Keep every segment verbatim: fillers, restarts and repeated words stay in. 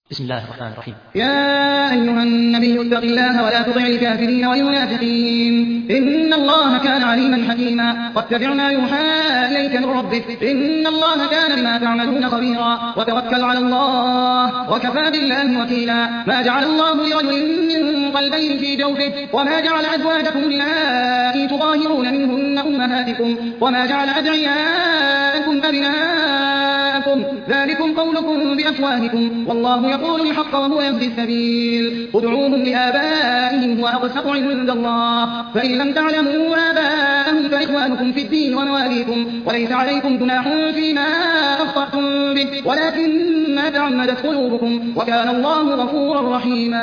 بسم الله الرحمن الرحيم. يا أيها النبي اتق الله ولا تطع الكافرين والمنافقين إن الله كان عليما حكيما. واتبع ما يوحى إليك من ربك إن الله كان بما تعملون خبيرا. وتوكل على الله وكفى بالله وكيلا. ما جعل الله لرجل من قلبين في جوفه وما جعل أزواجكم اللائي تظاهرون منهن أمهاتكم وما جعل أدعياءكم أبناءكم ذلكم قولكم بأفواهكم والله يقول الحق وهو يهدي السبيل. ادعوهم لآبائهم هو أقسط عند الله فإن لم تعلموا آباءهم فإخوانكم في الدين ومواليكم وليس عليكم جناح فيما أخطأتم به ولكن ما تعمدت قلوبكم وكان الله غفورا رحيما.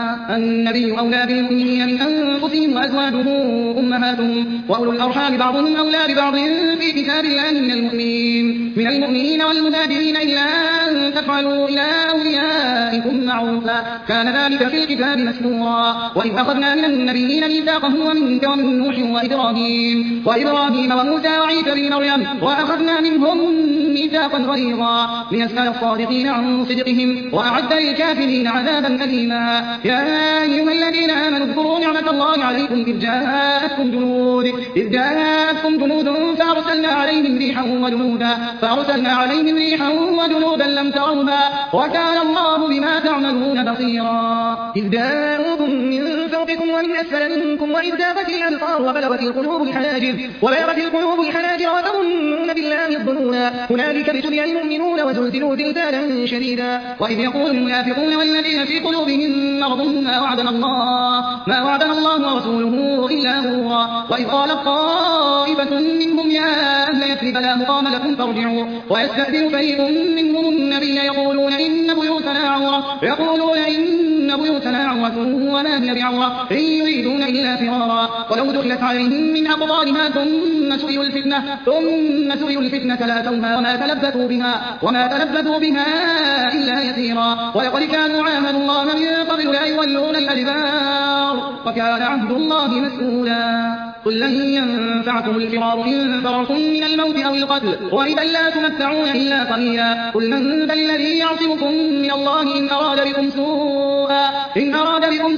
النبي أولى بالمؤمنين من أنفسهم وأزواجه أمهاتهم وأولو الأرحام بعضهم أولى ببعض في كتاب الله من المؤمنين من المؤمنين والمهاجرين إلا أن تفعلوا إلى أوليائكم معروفا كان ذلك في الكتاب مسطورا. وإذ أخذنا من النبيين ميثاقهم ومنك ومن نوح وإبراهيم وإبراهيم وموسى وعيسى بن مريم وأخذنا منهم ميثاقا غليظا ليسأل الصادقين عن صدقهم وأعد للكافرين عذابا أليما. يا أيها الذين آمنوا اذكروا نعمة الله عليكم إذ جاءتكم جنود إذ جاءتكم جنود فأرسلنا عليهم ريحا وجنودا فأرسلنا عليهم ريحا وجنودا لم تروها وكان الله بما تعملون بصيرا. إذ جاءوكم من فوقكم ومن أسفل منكم وإذ ذاقت الأبصار وبلغت القلوب الحناجر وبلغت القلوب الحناجر وتظنون بالله الظنونا هنالك ابتلي المؤمنون وزلزلوا زلزالا شديدا. وإذ يقول المنافقون والذين في قلوبهم مرض ما وعدنا الله ما وعدنا الله ورسوله إلا غرورا. وإذ قالت طائفة منهم يا أهل يثرب لا مقام لكم فارجعوا ويستأذن فريق منهم النبي يقولون إن بيوتنا عورة يقولون إن بيوتنا عورة وما هي بعورة إن يريدون إلا فرارا. ولو دخلت عليهم من أقطارها ثم سئلوا الفتنة ثم سئلوا الفتنة لأتوها وما تلبثوا بها وما تلبثوا بها إلا يسيرا. ولقد كانوا عاهدوا الله من قبل لا يولون الأدبار وكان عهد الله مسؤولا. قل لن ينفعكم الفرار إن فررتم من الموت أو القتل وإذا لا تمتعون إلا قليلا. قل من ذا الذي يعصمكم من الله إن أراد بكم سوءا إن أراد بكم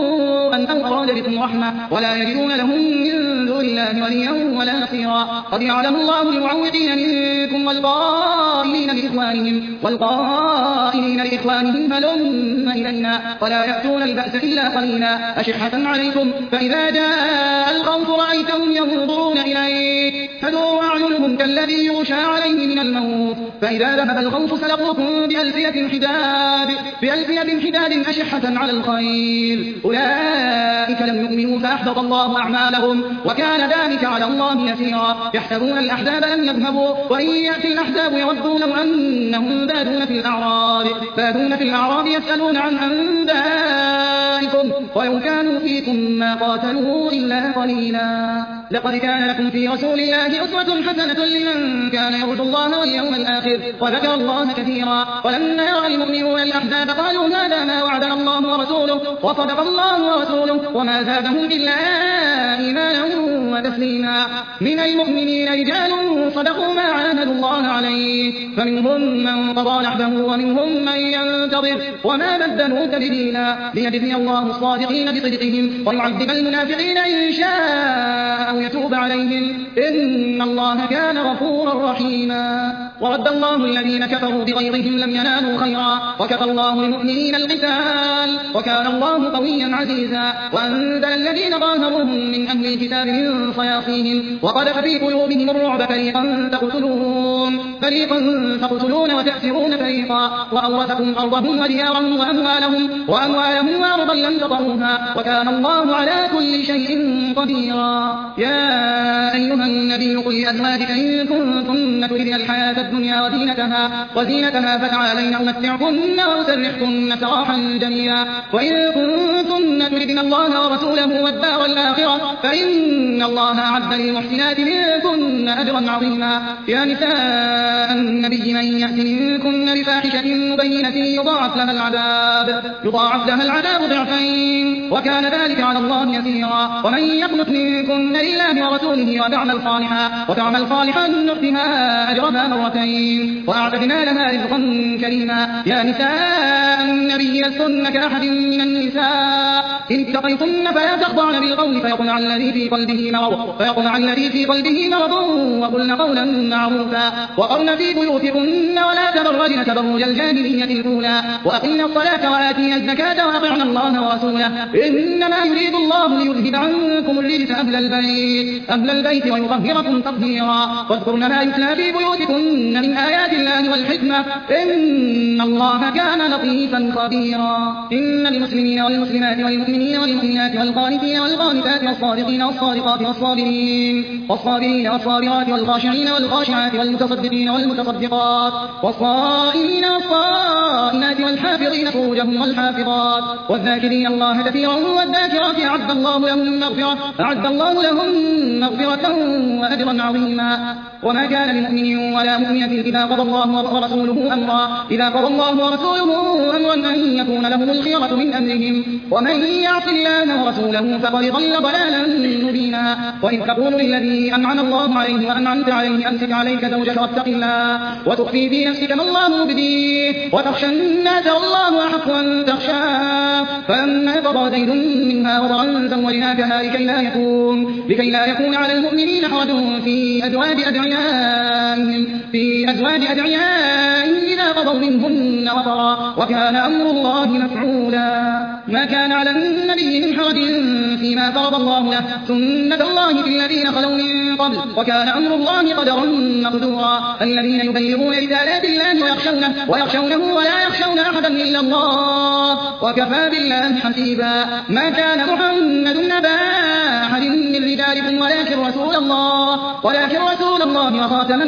سوءا أو أراد بكم رحمة ولا يجدون لهم من دون الله وليا ولا نصيرا. قد يعلم الله المعوقين منكم والقائلين لإخوانهم والقائلين لإخوانهم هلم إلينا ولا يأتون البأس إلا قليلا أشحة عليكم فإذا جاء الخوف رأيتهم ينظرون إليك تدور أعينهم كالذي يغشى عليه من الموت فإذا ذهب الخوف سلقوكم بألسنة حداد بألسنة حداد أشحة على الخير أولئك لم يؤمنوا فأحبط الله أعمالهم وكان ذلك على الله يسيرا. يحسبون الأحزاب لم يذهبوا وإن يأتي الأحزاب يودون لو أنهم بادون في الأعراب بادون في الأعراب يسألون عن أنبائكم ولو كانوا فيكم ما قاتلوا إلا قليلا. لقد كان لكم في رسول الله أسوة حسنة لمن كان يرجو الله واليوم الآخر وذكر الله كثيرا. ولما يرى المؤمنون الأحزاب قالوا هذا ما وعدنا الله ورسوله وصدق الله ورسوله وما زادهم إلا إيمانا وتسليما. من المؤمنين رجال صدقوا ما عاهدوا الله عليه فمنهم من قضى نحبه ومنهم من ينتظر وما بدلوا تبديلا. ليجزي الله الصادقين بصدقهم ويعذب المنافقين إن شاء أو يتوب عليهم إن الله كان غفورا رحيما. ورد الله الذين كفروا بغيظهم لم ينالوا خيرا وكفى الله المؤمنين القتال وكان الله قويا عزيزا. وأنزل الذين ظاهروهم من أهل الكتاب من صياصيهم وقذف في قلوبهم الرعب فريقا تقتلون فريقا تقتلون وتأسرون فريقا وأورثكم أرضهم وديارهم وأموالهم وأموالهم وأرضا لم تطروها وكان الله على كل شيء قديرا. يا أيها النبي قل لأزواجك إن كنتن تردن الحياة الدنيا وزينتها وزينتها فتعالين أمتعكن وأسرحكن سراحا جميلا. وإن كنتن تردن الله ورسوله والدار الآخرة فإن الله أعد للمحسنات منكن أجرا عظيما. يا نساء النبي من يأت منكن بفاحشة مبينة يضاعف لها العذاب يضاعف لها العذاب ضعفين وكان ذلك على الله يسيرا. ومن يقنت منكن لله ورسوله وتعمل صالحا وتعمل صالحا نؤتها أجرها مرتين وأعتدنا لها رزقا كريما. يا نساء لستن كأحد من النساء إن اتقيتن فلا تخضعن بالقول فيطمع الذي في قلبه مرض فيطمع الذي في قلبه مرض وقلن قولا معروفا وقرن في بيوتكن ولا تبرجن تبرج الجاهلية الأولى وأقمن الصلاة وآتين الزكاة وأطعن الله ورسوله إنما يريد الله ليذهب عنكم الرجس أهل البيت أهل البيت ويطهركم تطهيرا واذكرن ما يتلى في بيوتكن من آيات الله والحكمة إن الله كان لطيفا خبيرا إن المسلمين والمسلمات والمؤمنين والمؤمنات والقانتين والقانتات والصادقين والصادقات والصابرين والصابرين والصابرات والخاشعين والخاشعات والمتصدقين والمتصدقات والصائمين والصائمات والحافظين فروجهم والحافظات والذاكرين الله كثيرا والذاكرات أعد الله لهم مغفرة أعد الله لهم مغفرة وأجرا عظيما وما كان لمؤمن ولا مؤمنة إذا قضى الله ورسوله أمرا إذا قضى الله ورسوله أمرا أن يكون لهم الخيرة من أمرهم ومن يعص الله ورسوله فقد ضل ضلالا مبينا وإذ تقول للذي أنعم الله عليه وأنعمت عليه أمسك عليك زوجك واتق الله وتخفي في نفسك ما الله مبديه وتخشى الناس والله أحق أن تخشاه فأما قضى زيد منها وطرا زوجناكها لكي لا يكون لكي لا يكون على المؤمنين حرج في أزواج أدعيائهم في أزواج أدعيائهم إذا قضوا منهن وطرا وكان أمر الله مفعولا ما كان على النبي من حرج فيما فرض الله له سنة الله في الذين خلوا من قبل وكان أمر الله قدرا مقدورا الذين يبلغون رسالات الله ويخشونه ويخشونه ولا يخشون أحدا إلا الله وكفى بالله حسيبا ما كان محمد نبا أحد من رجالكم ولكن رسول الله ولكن رسول الله وخاتم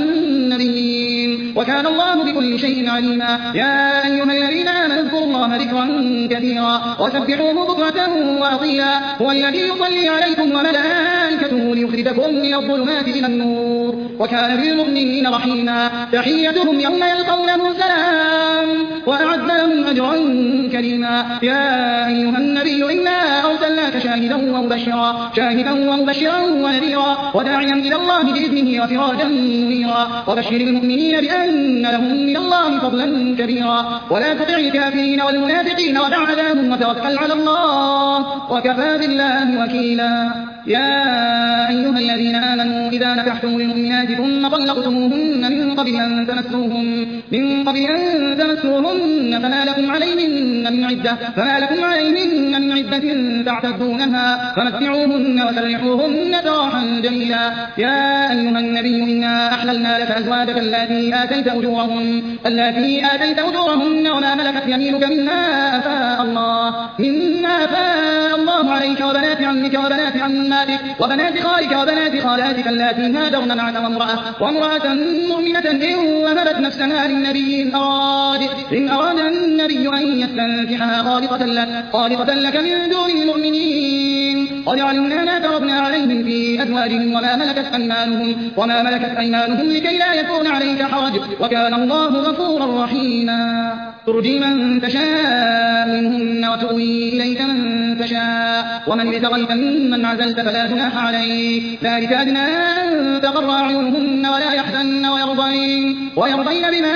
النبيين وكان الله بكل شيء عليما يا أيها الذين آمنوا اذكروا الله ذكرا كثيرا وسبحوه بكرة وأصيلا هو الذي يصلي عليكم وملائكته ليخرجكم من الظلمات إلى النور وكان بالمؤمنين رحيما تحيتهم يوم يلقونه سلام وأعد لهم أجرا كريما يا أيها النبي إنا أرسلناك شاهدا ومبشرا شاهدا ومبشرا ونذيرا وداعيا إلى الله بإذنه وسراجا منيرا وبشر المؤمنين بأن لهم من الله فضلا كبيرا ولا تطع الكافرين والمنافقين ودع أذاهم وتوكل على الله وكفى بالله وكيلا يا أيها الذين آمنوا إذا نكحتم المؤمنات ثم طلقتموهن من قبل أن تمسوهن من قبل أن تمسوهن فما لكم عليهن من عدة فما لكم عليهن من عدة تعتدونها فمتعوهن وسرحوهن سراحا جميلا يا أيها النبي إنا أحللنا لك أزواجك اللاتي آتيت أجورهن اللاتي آتيت أجورهن وما ملكت يمينك مما أفاء الله مما أفاء الله عليك وبنات عمك وبنات عماتك وبنات خالك وبنات خالاتك اللاتي هاجرن معك وامرأة وامرأة مؤمنة إن وهبت نفسها للنبي إن أراد إن أراد النبي أن يستنكحها خالصة لك خالصة لك من دون المؤمنين قد علمنا ما فرضنا عليهم في أزواجهم وما ملكت أيمانهم وما ملكت أيمانهم لكي لا يكون عليك حرج وكان الله غفورا رحيما ترجي من تشاء منهن وتؤوي إليك من تشاء ومن ابتغيت ممن عزلت فلا جناح عليك ذلك أدنى أن تقر أعينهن ولا يحزن ويرضين ويرضين بما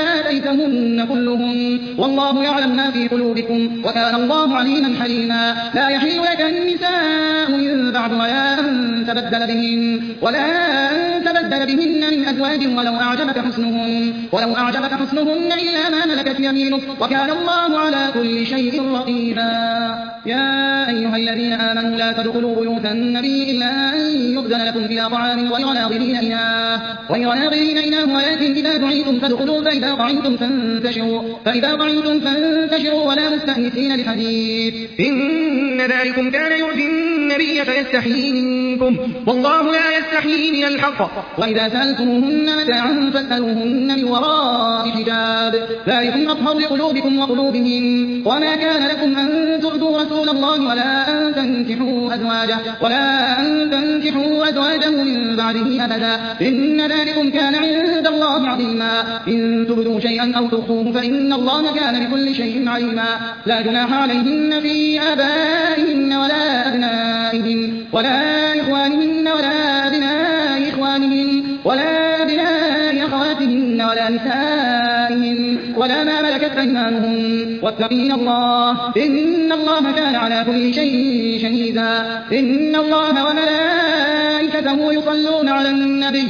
آتيتهن كلهم والله يعلم ما في قلوبكم وكان الله عليما حليما لا يحل لك النساء من بعد ولا أن تبدل بهن ولا أن تبدل بهن من أزواج ولو أعجبك حسنهن ولو أعجبك حسنهن إلا ما ملكت يمينك وكان الله على كل شيء رقيبا يا أيها الذين آمنوا لا تدخلوا بيوت النبي إلا أن يؤذن لكم إلى طعام غير ناظرين إناه غير ناظرين إناه ولكن إذا دعيتم فادخلوا فإذا طعمتم فانتشروا فإذا طعمتم فانتشروا ولا مستأنسين لحديث إن ذلكم كان يؤذي النبي فيستحيي منكم والله لا يستحيي من الحق وإذا سألتموهن متاعا فاسألوهن من وراء حجاب ذلكم أطهر لقلوبكم وقلوبهم وما كان لكم أن تؤذوا رسول الله ولا أن تنكحوا أزواجه ولا أن تنكحوا أزواجه من بعده أبدا إن ذلكم كان عند الله عظيما إن تبدوا شيئا أو تخفوه فإن الله كان بكل شيء عليما لا جناح عليهن في آبائهن ولا أبنائهن ولا إخوانهن ولا أبناء إخوانهن ولا أبناء أخواتهن ولا نسائهن ولا ما ملكت أيمانهم واتقين الله إن الله كان على كل شيء شهيدا إن الله وملائكته يصلون على النبي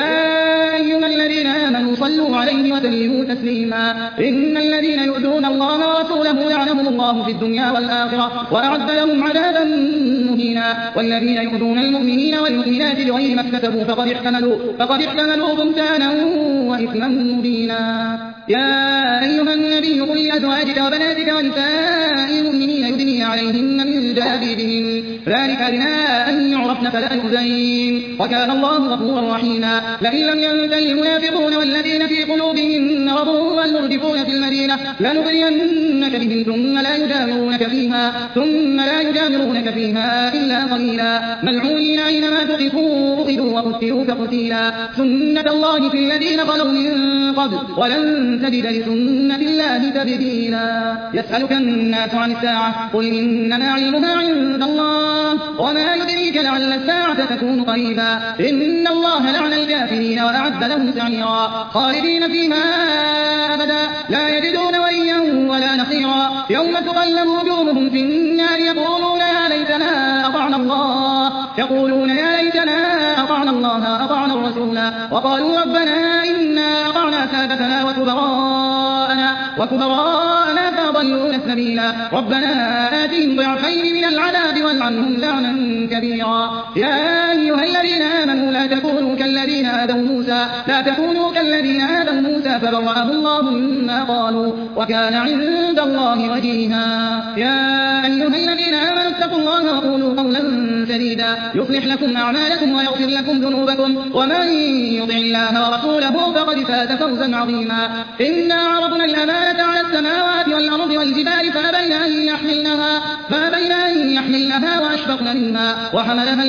يا أيها الذين آمنوا صلوا عليه وسلموا تسليما إن الذين يؤذون الله ورسوله لعنهم الله في الدنيا والآخرة وأعد لهم عذابا مهينا والذين يؤذون المؤمنين والمؤمنات بغير ما اكتسبوا فقد احتملوا فقد احتملوا بهتانا وإثما مبينا يا أيها النبي قل لأزواجك وبناتك ونساء المؤمنين يدنين عليهن من جلابيبهن ذلك أدنى أن يعرفن فلا يؤذين وكان الله غفورا رحيما لئن لم ينتهي المنافقون والذين في قلوبهم مرض والمرجفون في المدينة لنغرينك بهم ثم لا يجاورونك فيها ثم لا يجاورونك فيها إلا قليلا ملعونين أينما تقفوا أخذوا وقتلوا تقتيلا سنة الله في الذين خلوا من قبل ولن تجد لسنة الله تبديلا يسألك الناس عن الساعة قل إنما علمها عند الله وما يدريك لعل الساعة تكون قريبا إن الله لعن الكافرين وأعد لهم سعيرا خالدين فيها أبدا لا يجدون وليا ولا نصيرا يوم تقلب وجوههم في النار يقولون يا ليتنا أطعنا الله يقولون يا ليتنا أطعنا الله أطعنا الرسولا وقالوا ربنا إنا أطعنا سادتنا وكبراءنا وكبراءنا فأضلونا السبيلا ربنا آتهم ضعفين من العذاب والعنهم لعنا كبيرا يا أيها الذين آمنوا لا تكونوا كالذين آذوا موسى لا تكونوا كالذين آذوا موسى فبرأه الله مما قالوا وكان عند الله وجيها يا أيها الذين آمنوا اتقوا الله وقولوا قولا سديدا يصلح لكم أعمالكم ويغفر لكم ذنوبكم ومن يطع الله ورسوله فقد فاز فوزا عظيما إنا عرضنا الأمانة على السماوات والأرض والجبال فأبين أن يحملنها فأبين أن يحملنها وأشفقن منها وحملها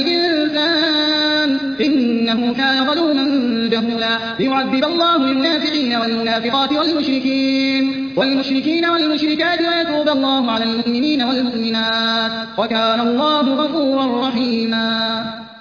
الإنسان إنه كان ظلوما جهولا ليعذب الله المنافقين والمنافقات والمشركين والمشركين والمشركات ويتوب الله على المؤمنين والمؤمنات وكان الله غفورا رحيما.